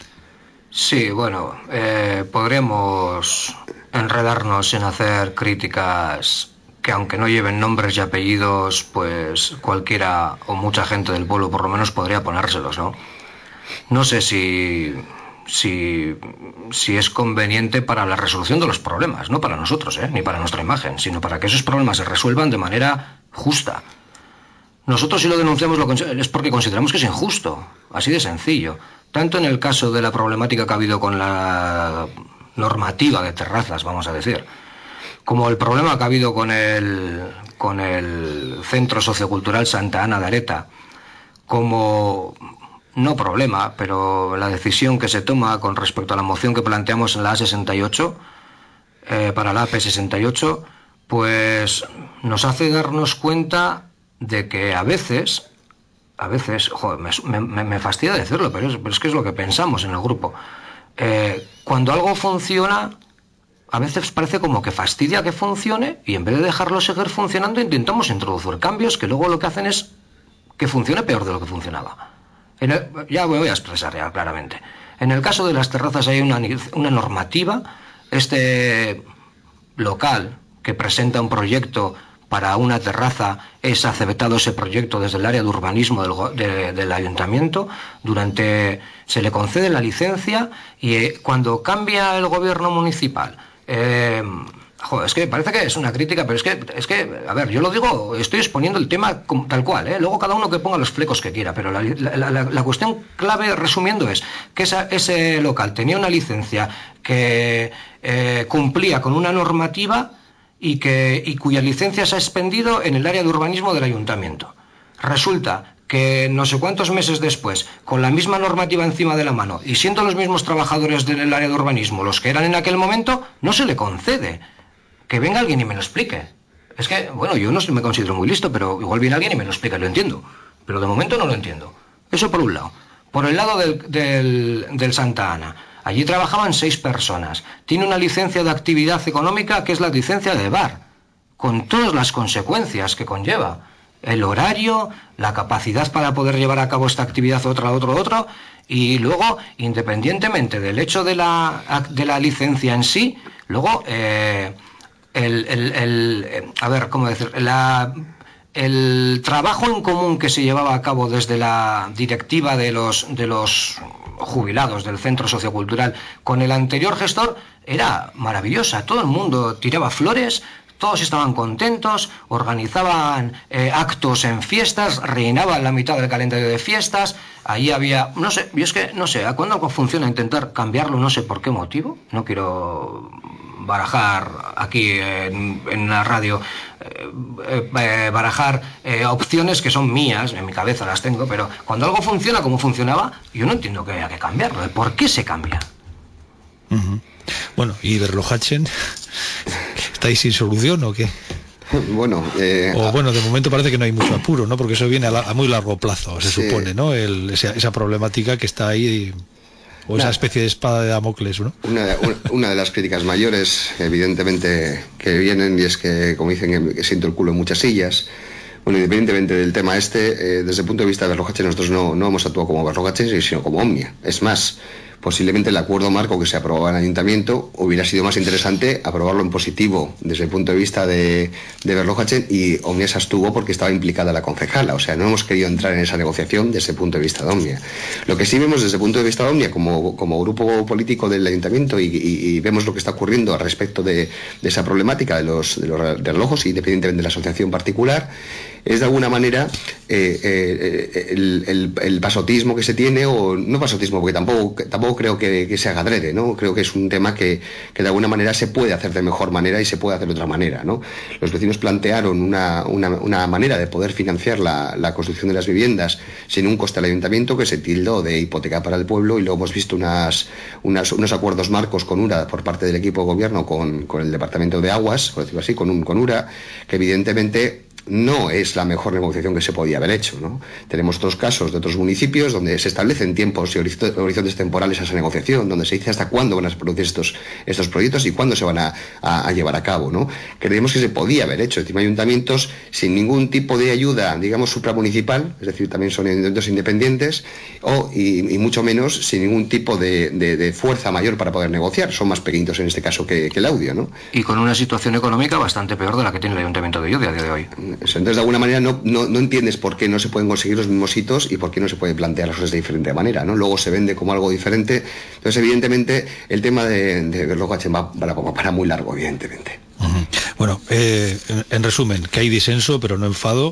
Sí, bueno, eh, podríamos enredarnos en hacer críticas que, aunque no lleven nombres y apellidos, pues cualquiera o mucha gente del pueblo por lo menos podría ponérselos, ¿no? No sé si, si, si es conveniente para la resolución de los problemas, no para nosotros, ¿eh? Ni para nuestra imagen, sino para que esos problemas se resuelvan de manera justa. Nosotros, si lo denunciamos, lo es porque consideramos que es injusto, así de sencillo. Tanto en el caso de la problemática que ha habido con la normativa de terrazas, vamos a decir, como el problema que ha habido con el, con el Centro Sociocultural Santa Ana de Areta, como, no problema, pero la decisión que se toma con respecto a la moción que planteamos en la A sesenta y ocho, eh, para la A P sesenta y ocho, pues nos hace darnos cuenta de que a veces, a veces, joder, me, me, me fastidia decirlo, pero es, pero es que es lo que pensamos en el grupo. Eh, cuando algo funciona, a veces parece como que fastidia que funcione y en vez de dejarlo seguir funcionando intentamos introducir cambios que luego lo que hacen es que funcione peor de lo que funcionaba. En el, ya voy a expresar ya claramente. En el caso de las terrazas hay una, una normativa. Este local que presenta un proyecto para una terraza es aceptado ese proyecto desde el área de urbanismo del, de, del ayuntamiento, durante se le concede la licencia y eh, cuando cambia el gobierno municipal, eh, joder, es que parece que es una crítica, pero es que, es que, a ver, yo lo digo, estoy exponiendo el tema tal cual, ¿eh? Luego cada uno que ponga los flecos que quiera, pero la, la, la, la cuestión clave, resumiendo, es que esa, ese local tenía una licencia que eh, cumplía con una normativa y, que, y cuya licencia se ha expendido en el área de urbanismo del ayuntamiento. Resulta que no sé cuántos meses después, con la misma normativa encima de la mano y siendo los mismos trabajadores del área de urbanismo los que eran en aquel momento, no se le concede. Que venga alguien y me lo explique. Es que, bueno, yo no me considero muy listo, pero igual viene alguien y me lo explica y lo entiendo. Pero de momento no lo entiendo. Eso por un lado. Por el lado del, del, del Santa Ana. Allí trabajaban seis personas. Tiene una licencia de actividad económica que es la licencia de bar, con todas las consecuencias que conlleva. El horario, la capacidad para poder llevar a cabo esta actividad, otra, otro, otro. Y luego, independientemente del hecho de la, de la licencia en sí, luego... Eh, El, el, el, a ver, ¿cómo decir? La, el trabajo en común que se llevaba a cabo desde la directiva de los, de los jubilados del Centro Sociocultural con el anterior gestor era maravillosa. Todo el mundo tiraba flores, todos estaban contentos, organizaban eh, actos en fiestas, rellenaban la mitad del calendario de fiestas. Ahí había, no sé, yo es que, no sé, ¿cuándo algo funciona intentar cambiarlo? No sé por qué motivo, no quiero... barajar aquí en, en la radio, eh, eh, barajar eh, opciones que son mías, en mi cabeza las tengo, pero cuando algo funciona como funcionaba, yo no entiendo que haya que cambiarlo. ¿Por qué se cambia? Uh-huh. Bueno, ¿y Berlojachen? ¿Estáis sin solución o qué? Bueno, eh, o bueno, de momento parece que no hay mucho apuro, ¿no? Porque eso viene a, la, a muy largo plazo, se sí. supone, ¿no? El, esa, esa problemática que está ahí, o esa nah, especie de espada de Damocles, ¿no? Una, una, una de las críticas mayores, evidentemente, que vienen, y es que, como dicen, que siento el culo en muchas sillas. Bueno, independientemente del tema este, eh, desde el punto de vista de Berlojachen, nosotros no, no hemos actuado como Berlojachen, sino como Omnia. Es más, posiblemente el acuerdo marco que se aprobaba en el ayuntamiento hubiera sido más interesante aprobarlo en positivo desde el punto de vista de, de Berlojachen, y Omnia se abstuvo porque estaba implicada la concejala. O sea, no hemos querido entrar en esa negociación desde el punto de vista de Omnia. Lo que sí vemos desde el punto de vista de Omnia como, como grupo político del ayuntamiento, y, y, y vemos lo que está ocurriendo al respecto de, de esa problemática de los, de los relojos, independientemente de la asociación particular, es de alguna manera eh, eh, el, el, el pasotismo que se tiene, o no pasotismo, porque tampoco, tampoco creo que, que se haga adrede, ¿no? Creo que es un tema que, que de alguna manera se puede hacer de mejor manera y se puede hacer de otra manera, ¿no? Los vecinos plantearon una, una, una manera de poder financiar la, la construcción de las viviendas sin un coste al ayuntamiento, que se tildó de hipoteca para el pueblo, y luego hemos visto unas, unas, unos acuerdos marcos con URA por parte del equipo de gobierno con, con el Departamento de Aguas, por decirlo así, con, un, con URA, que evidentemente no es la mejor negociación que se podía haber hecho, ¿no? Tenemos otros casos de otros municipios donde se establecen tiempos y horizontes temporales a esa negociación, donde se dice hasta cuándo van a producir estos, estos proyectos y cuándo se van a, a, a llevar a cabo, ¿no? Creemos que se podía haber hecho. Es decir, ayuntamientos sin ningún tipo de ayuda, digamos, supramunicipal, es decir, también son ayuntamientos independientes, o, y, y mucho menos sin ningún tipo de, de, de fuerza mayor para poder negociar. Son más pequeñitos en este caso que, que el audio, ¿no? Y con una situación económica bastante peor de la que tiene el ayuntamiento de Llodio a día de hoy. Entonces, de alguna manera, no, no, no entiendes por qué no se pueden conseguir los mismos hitos y por qué no se puede plantear las cosas de diferente manera, ¿no? Luego se vende como algo diferente. Entonces, evidentemente, el tema de, de Berlojachen va para, para muy largo, evidentemente. Uh-huh. Bueno, eh, en, en resumen, que hay disenso, pero no enfado.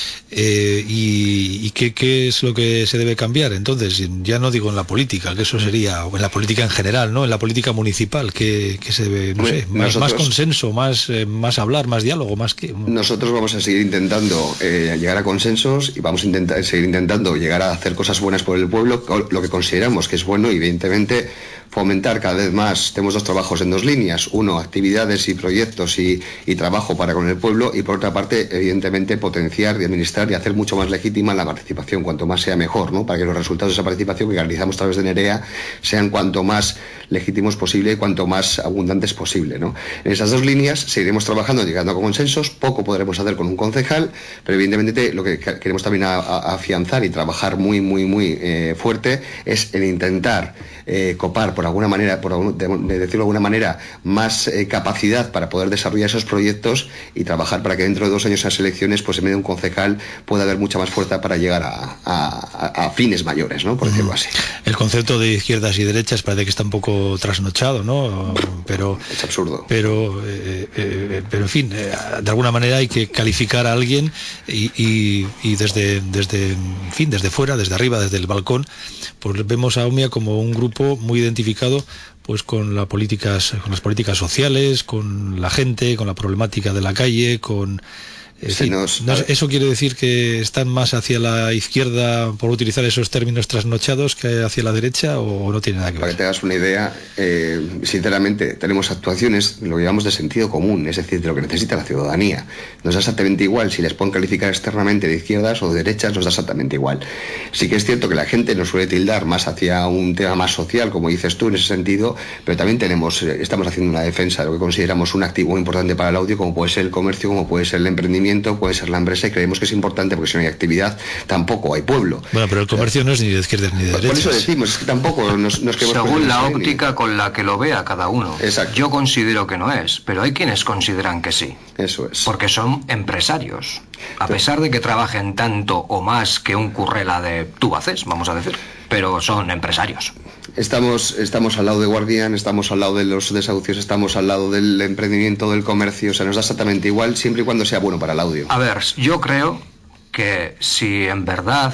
Eh, y y qué, qué es lo que se debe cambiar. Entonces, ya no digo en la política, que eso sería, o en la política en general, ¿no? En la política municipal, que, que se debe, no sé, más, más consenso, más, eh, más hablar, más diálogo, más que... Nosotros vamos a seguir intentando eh, llegar a consensos, y vamos a intentar, seguir intentando llegar a hacer cosas buenas por el pueblo, lo que consideramos que es bueno, y evidentemente fomentar cada vez más. Tenemos dos trabajos en dos líneas: uno, actividades y proyectos y, y trabajo para con el pueblo, y por otra parte, evidentemente, potenciar y administrar y hacer mucho más legítima la participación, cuanto más sea mejor, ¿no? Para que los resultados de esa participación que realizamos a través de Nerea sean cuanto más legítimos posible y cuanto más abundantes posible, ¿no? En esas dos líneas seguiremos trabajando, llegando a consensos. Poco podremos hacer con un concejal, pero evidentemente lo que queremos también a, a afianzar y trabajar muy, muy, muy eh, fuerte es el intentar eh, copar por alguna manera, por de, de decirlo de alguna manera, más eh, capacidad para poder desarrollar esos proyectos, y trabajar para que dentro de dos años a las elecciones, pues en vez de un concejal, pueda haber mucha más fuerza para llegar a, a, a fines mayores, ¿no? Por decirlo así. El concepto de izquierdas y derechas parece que está un poco trasnochado, ¿no? Pero es absurdo. Pero, eh, eh, pero en fin, eh, de alguna manera hay que calificar a alguien y, y, y desde, desde, en fin, desde fuera, desde arriba, desde el balcón, pues vemos a Omnia como un grupo muy identificado, pues con las políticas, con las políticas sociales, con la gente, con la problemática de la calle, con En fin, nos, no, ¿eso quiere decir que están más hacia la izquierda, por utilizar esos términos trasnochados, que hacia la derecha, o no tiene nada que ver? Para que te hagas una idea, eh, sinceramente, tenemos actuaciones, lo llamamos de sentido común, es decir, de lo que necesita la ciudadanía. Nos da exactamente igual si les pueden calificar externamente de izquierdas o de derechas, nos da exactamente igual. Sí que es cierto que la gente nos suele tildar más hacia un tema más social, como dices tú, en ese sentido, pero también tenemos, estamos haciendo una defensa de lo que consideramos un activo importante para el audio, como puede ser el comercio, como puede ser el emprendimiento, puede ser la empresa, y creemos que es importante, porque si no hay actividad tampoco hay pueblo. Bueno, pero el comercio no es ni de izquierdas ni de derechas. Por eso decimos, es que tampoco nos, nos queremos... Según la óptica ni... con la que lo vea cada uno. Exacto. Yo considero que no es, pero hay quienes consideran que sí. Eso es. Porque son empresarios. A pesar de que trabajen tanto o más que un currela de Tubaces, vamos a decir, pero son empresarios. Estamos, estamos al lado de Guardián, estamos al lado de los desahucios, estamos al lado del emprendimiento, del comercio, o sea, nos da exactamente igual, siempre y cuando sea bueno para el audio. A ver, yo creo que si en verdad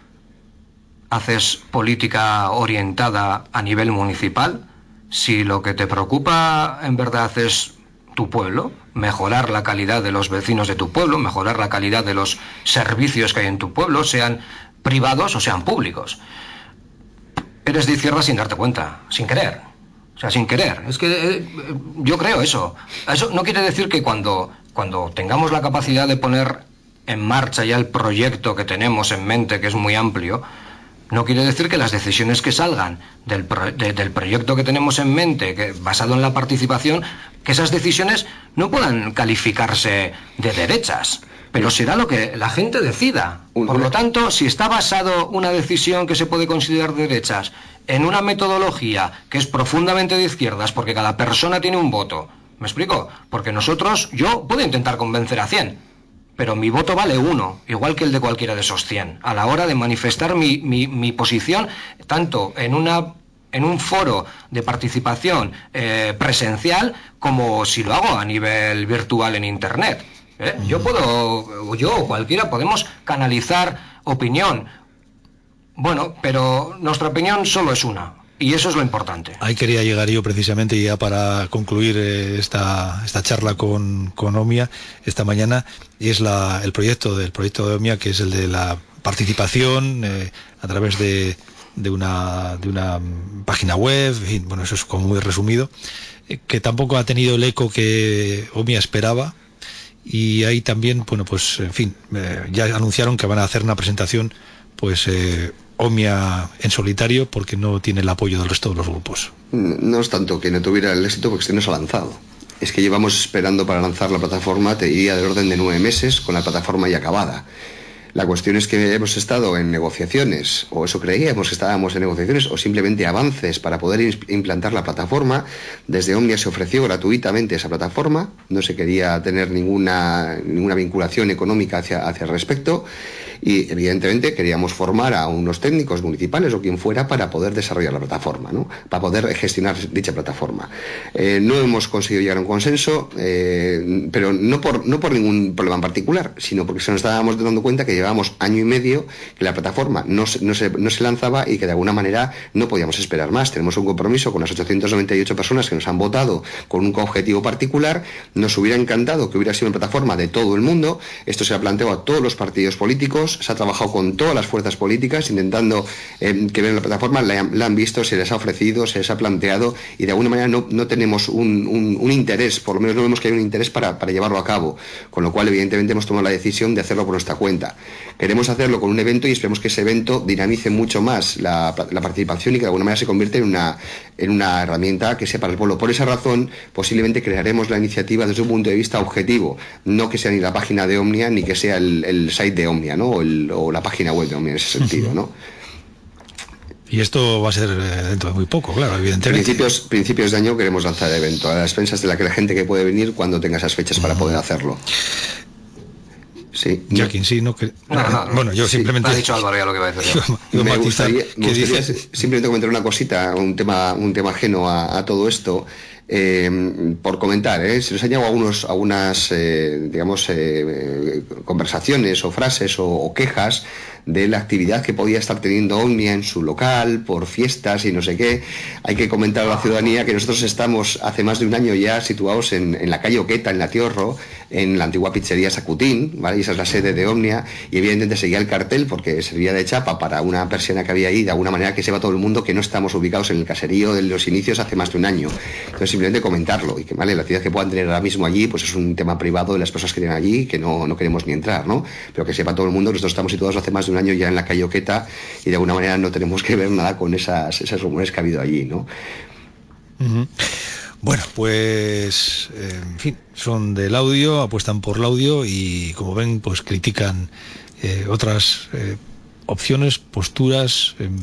haces política orientada a nivel municipal, si lo que te preocupa en verdad es tu pueblo, mejorar la calidad de los vecinos de tu pueblo, mejorar la calidad de los servicios que hay en tu pueblo, sean privados o sean públicos, eres de izquierda sin darte cuenta, sin querer. O sea, sin querer. Es que eh, yo creo eso. Eso no quiere decir que cuando, cuando tengamos la capacidad de poner en marcha ya el proyecto que tenemos en mente, que es muy amplio, no quiere decir que las decisiones que salgan del, pro, de, del proyecto que tenemos en mente, que, basado en la participación, que esas decisiones no puedan calificarse de derechas. Pero será lo que la gente decida. Por lo tanto, si está basado una decisión que se puede considerar de derechas en una metodología que es profundamente de izquierdas, porque cada persona tiene un voto, ¿me explico? Porque nosotros, yo puedo intentar convencer a cien, pero mi voto vale uno, igual que el de cualquiera de esos cien, a la hora de manifestar mi, mi, mi posición, tanto en una... en un foro de participación eh, presencial, como si lo hago a nivel virtual en Internet. ¿eh? Yo puedo, yo o cualquiera podemos canalizar opinión. Bueno, pero nuestra opinión solo es una, y eso es lo importante. Ahí quería llegar yo precisamente, ya para concluir eh, esta, esta charla con, con OMIA esta mañana, y es la, el proyecto del proyecto de OMIA, que es el de la participación eh, a través de de una de una página web, en fin, bueno, eso es como muy resumido, eh, que tampoco ha tenido el eco que OMIA esperaba, y ahí también, bueno, pues en fin, eh, ya anunciaron que van a hacer una presentación, pues eh, OMIA en solitario, porque no tiene el apoyo del resto de los grupos. No es tanto que no tuviera el éxito, porque este no se ha lanzado. Es que llevamos esperando para lanzar la plataforma, te diría, del orden de nueve meses, con la plataforma ya acabada. La cuestión es que hemos estado en negociaciones, o eso creíamos que estábamos en negociaciones, o simplemente avances para poder implantar la plataforma. Desde OMIA se ofreció gratuitamente esa plataforma, no se quería tener ninguna, ninguna vinculación económica hacia, hacia el respecto, y evidentemente queríamos formar a unos técnicos municipales o quien fuera para poder desarrollar la plataforma, ¿no? Para poder gestionar dicha plataforma. Eh, no hemos conseguido llegar a un consenso, eh, pero no por, no por ningún problema en particular, sino porque se nos estábamos dando cuenta que llevábamos año y medio que la plataforma no se, no, se, no se lanzaba, y que de alguna manera no podíamos esperar más. Tenemos un compromiso con las ochocientas noventa y ocho personas que nos han votado con un objetivo particular. Nos hubiera encantado que hubiera sido una plataforma de todo el mundo. Esto se ha planteado a todos los partidos políticos, se ha trabajado con todas las fuerzas políticas intentando eh, que vean la plataforma, la, la han visto, se les ha ofrecido, se les ha planteado, y de alguna manera no, no tenemos un, un, un interés, por lo menos no vemos que hay un interés para, para llevarlo a cabo, con lo cual evidentemente hemos tomado la decisión de hacerlo por nuestra cuenta. Queremos hacerlo con un evento, y esperemos que ese evento dinamice mucho más la, la participación, y que de alguna manera se convierta en una, en una herramienta que sea para el pueblo. Por esa razón, posiblemente crearemos la iniciativa desde un punto de vista objetivo, no que sea ni la página de OMIA ni que sea el, el site de OMIA, ¿no? O, el, o la página web de OMIA, en ese sentido, ¿no? Y esto va a ser dentro de muy poco, claro, evidentemente. Principios, principios de año queremos lanzar el evento, a las expensas de la que la gente que puede venir cuando tenga esas fechas para poder hacerlo. Sí. Jackie, sí, no que... No, no, no, bueno, yo sí, simplemente... ha dicho Álvaro ya lo que va a decir. me me gustaría, me gustaría simplemente comentar una cosita, un tema, un tema ajeno a, a todo esto. Eh, por comentar, ¿eh? Se nos han llegado algunos, algunas eh, digamos eh, conversaciones o frases o, o quejas de la actividad que podía estar teniendo OMIA en su local por fiestas y no sé qué. Hay que comentar a la ciudadanía que nosotros estamos hace más de un año ya situados en, en la calle Oqueta, en La Tiorro, en la antigua pizzería Sacutín, ¿vale? Y esa es la sede de OMIA, y evidentemente seguía el cartel porque servía de chapa para una persiana que había ahí, de alguna manera que sepa todo el mundo que no estamos ubicados en el caserío de los inicios hace más de un año. Entonces simplemente comentarlo, y que vale, la actividad que puedan tener ahora mismo allí pues es un tema privado de las personas que tienen allí, que no, no queremos ni entrar, ¿no? Pero que sepa todo el mundo que nosotros estamos situados hace más de un año ya en la calle Oqueta, y de alguna manera no tenemos que ver nada con esas, esos rumores que ha habido allí, ¿no? Uh-huh. Bueno, pues eh, en fin, son del audio, apuestan por el audio, y como ven, pues critican eh, otras eh, opciones, posturas, eh,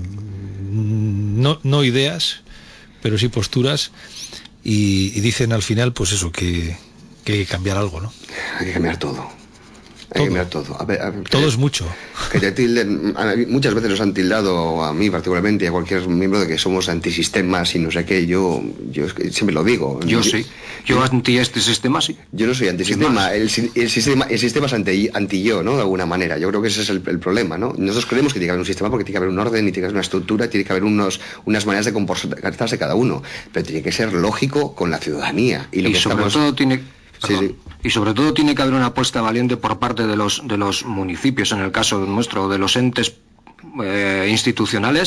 no, no ideas, pero sí posturas, y, y dicen al final, pues eso, que, que hay que cambiar algo, ¿no? Hay que cambiar todo. Hay que cambiar todo. A ver, a ver, todo que, es mucho. Que te tilden, muchas veces nos han tildado a mí particularmente y a cualquier miembro de que somos antisistemas y no sé qué. Yo, yo siempre lo digo. Yo sí. Yo anti este sistema sí. Yo no soy antisistema. El, el sistema, el sistema es anti, anti yo, ¿no? De alguna manera. Yo creo que ese es el, el problema, ¿no? Nosotros creemos que tiene que haber un sistema porque tiene que haber un orden y tiene que haber una estructura, tiene que haber unos, unas maneras de comportarse cada uno. Pero tiene que ser lógico con la ciudadanía. Y, lo y que sobre estamos... todo tiene... Sí, sí. Y sobre todo tiene que haber una apuesta valiente por parte de los de los municipios, en el caso nuestro, de los entes eh, institucionales,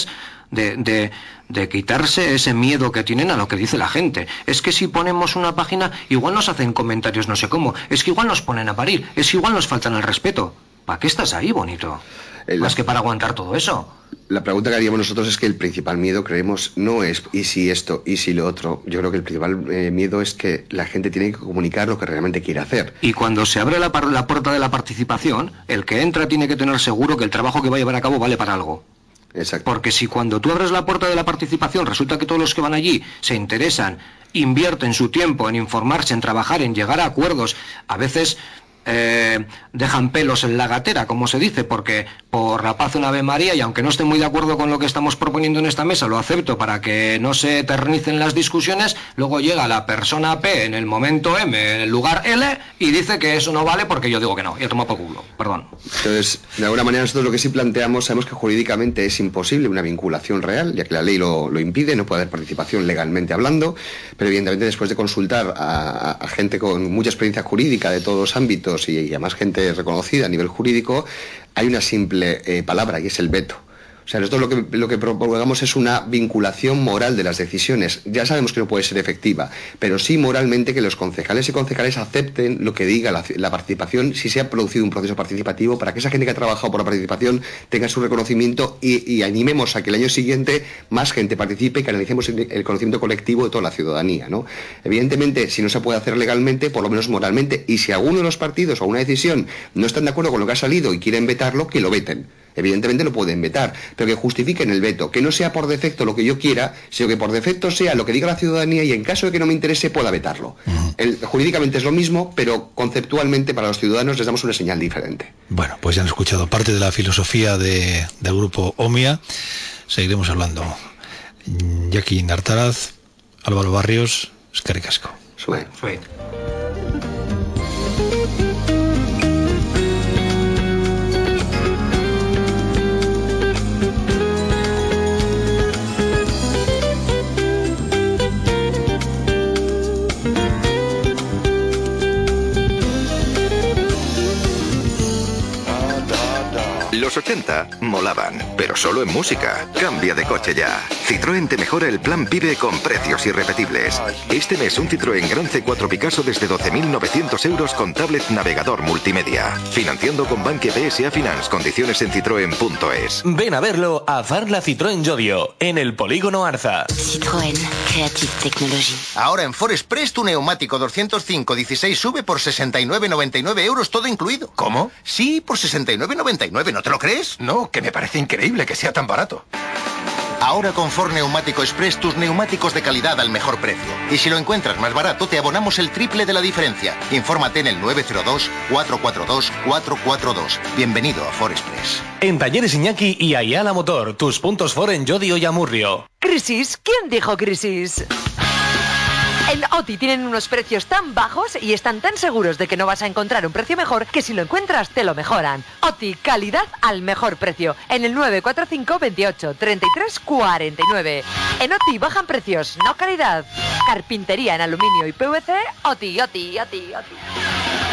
de, de, de quitarse ese miedo que tienen a lo que dice la gente. Es que si ponemos una página, igual nos hacen comentarios no sé cómo, es que igual nos ponen a parir, es que igual nos faltan el respeto. ¿Para qué estás ahí, bonito? La, Más que para aguantar todo eso. La pregunta que haríamos nosotros es que el principal miedo, creemos, no es y si esto, y si lo otro. Yo creo que el principal eh, miedo es que la gente tiene que comunicar lo que realmente quiere hacer. Y cuando se abre la, la puerta de la participación, el que entra tiene que tener seguro que el trabajo que va a llevar a cabo vale para algo. Exacto. Porque si cuando tú abres la puerta de la participación resulta que todos los que van allí se interesan, invierten su tiempo en informarse, en trabajar, en llegar a acuerdos, a veces... Eh, dejan pelos en la gatera, como se dice, porque por la paz una Ave María, y aunque no esté muy de acuerdo con lo que estamos proponiendo en esta mesa, lo acepto para que no se eternicen las discusiones, luego llega la persona P en el momento M, en el lugar L, y dice que eso no vale porque yo digo que no, y a tomar por culo, perdón. Entonces, de alguna manera nosotros lo que sí planteamos, sabemos que jurídicamente es imposible una vinculación real, ya que la ley lo, lo impide, no puede haber participación legalmente hablando, pero evidentemente después de consultar a, a, a gente con mucha experiencia jurídica de todos los ámbitos, y, y además gente reconocida a nivel jurídico, hay una simple eh, palabra y es el veto. O sea, nosotros lo que, lo que propongamos es una vinculación moral de las decisiones. Ya sabemos que no puede ser efectiva, pero sí moralmente que los concejales y concejales acepten lo que diga la, la participación, si se ha producido un proceso participativo, para que esa gente que ha trabajado por la participación tenga su reconocimiento y, y animemos a que el año siguiente más gente participe y que analicemos el, el conocimiento colectivo de toda la ciudadanía, ¿no? Evidentemente, si no se puede hacer legalmente, por lo menos moralmente, y si alguno de los partidos o una decisión no están de acuerdo con lo que ha salido y quieren vetarlo, que lo veten. Evidentemente lo pueden vetar, pero que justifiquen el veto, que no sea por defecto lo que yo quiera, sino que por defecto sea lo que diga la ciudadanía y en caso de que no me interese pueda vetarlo. Uh-huh. El, jurídicamente es lo mismo, pero conceptualmente para los ciudadanos les damos una señal diferente. Bueno, pues ya han escuchado parte de la filosofía de, del grupo OMIA. Seguiremos hablando. Jackie Nartaraz, Álvaro Barrios, eskerrik asko. Sue. Sue. Los ochenta molaban, pero solo en música. Cambia de coche ya. Citroën te mejora el plan PIBE con precios irrepetibles. Este mes un Citroën Gran C cuatro Picasso desde doce mil novecientos euros con tablet navegador multimedia. Financiando con Banque P S A Finance. Condiciones en citroen punto es. Ven a verlo a Farla Citroën Llodio, en el Polígono Arza. Citroën, Creative Technology. Ahora en Ford Express tu neumático doscientos cinco dieciséis sube por sesenta y nueve noventa y nueve euros todo incluido. ¿Cómo? Sí, por sesenta y nueve noventa y nueve, ¿no te lo crees? No, que me parece increíble que sea tan barato. Ahora con Ford Neumático Express tus neumáticos de calidad al mejor precio. Y si lo encuentras más barato te abonamos el triple de la diferencia. Infórmate en el nueve cero dos, cuatro cuatro dos, cuatro cuatro dos. Bienvenido a Ford Express. En Talleres Iñaki y Ayala Motor, tus puntos Ford en Llodio y Amurrio. ¿Crisis? ¿Quién dijo crisis? En OTI tienen unos precios tan bajos y están tan seguros de que no vas a encontrar un precio mejor que si lo encuentras te lo mejoran. OTI, calidad al mejor precio. En el nueve cuatro cinco, veintiocho, treinta y tres, cuarenta y nueve. En OTI bajan precios, no calidad. Carpintería en aluminio y P V C. OTI, OTI, OTI, OTI.